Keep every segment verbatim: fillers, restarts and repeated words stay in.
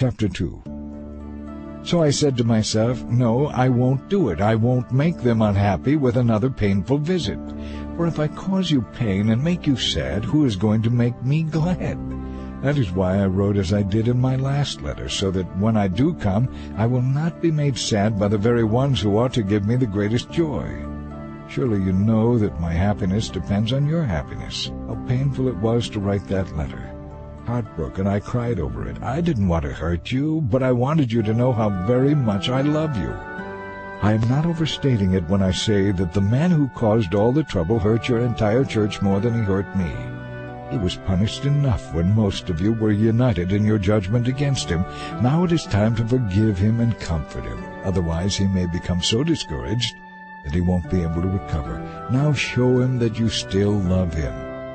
Chapter two. So I said to myself, no, I won't do it. I won't make them unhappy with another painful visit. For if I cause you pain and make you sad, who is going to make me glad? That is why I wrote as I did in my last letter, so that when I do come, I will not be made sad by the very ones who ought to give me the greatest joy. Surely you know that my happiness depends on your happiness. How painful it was to write that letter. Heartbroken, I cried over it. I didn't want to hurt you, but I wanted you to know how very much I love you. I am not overstating it when I say that the man who caused all the trouble hurt your entire church more than he hurt me. He was punished enough when most of you were united in your judgment against him. Now it is time to forgive him and comfort him. Otherwise he may become so discouraged that he won't be able to recover. Now show him that you still love him.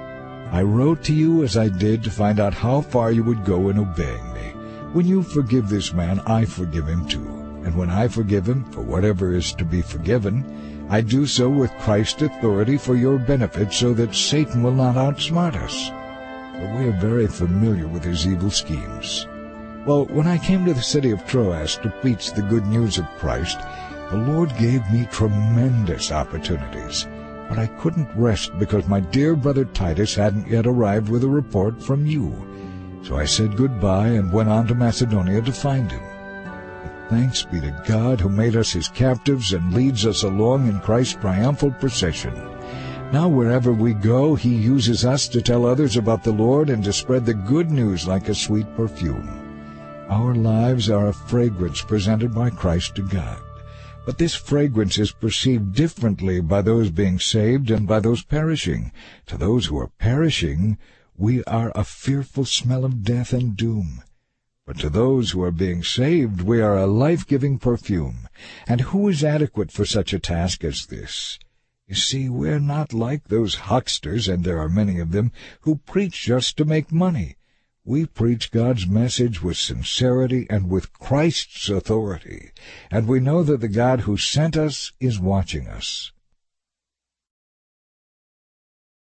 I wrote to you as I did to find out how far you would go in obeying me. When you forgive this man, I forgive him too. And when I forgive him for whatever is to be forgiven, I do so with Christ's authority for your benefit, so that Satan will not outsmart us. For we are very familiar with his evil schemes. Well, when I came to the city of Troas to preach the good news of Christ, the Lord gave me tremendous opportunities. But I couldn't rest because my dear brother Titus hadn't yet arrived with a report from you. So I said goodbye and went on to Macedonia to find him. But thanks be to God who made us his captives and leads us along in Christ's triumphal procession. Now wherever we go, he uses us to tell others about the Lord and to spread the good news like a sweet perfume. Our lives are a fragrance presented by Christ to God. But this fragrance is perceived differently by those being saved and by those perishing. To those who are perishing, we are a fearful smell of death and doom. But to those who are being saved, we are a life-giving perfume. And who is adequate for such a task as this? You see, we are not like those hucksters, and there are many of them, who preach just to make money. We preach God's message with sincerity and with Christ's authority, and we know that the God who sent us is watching us.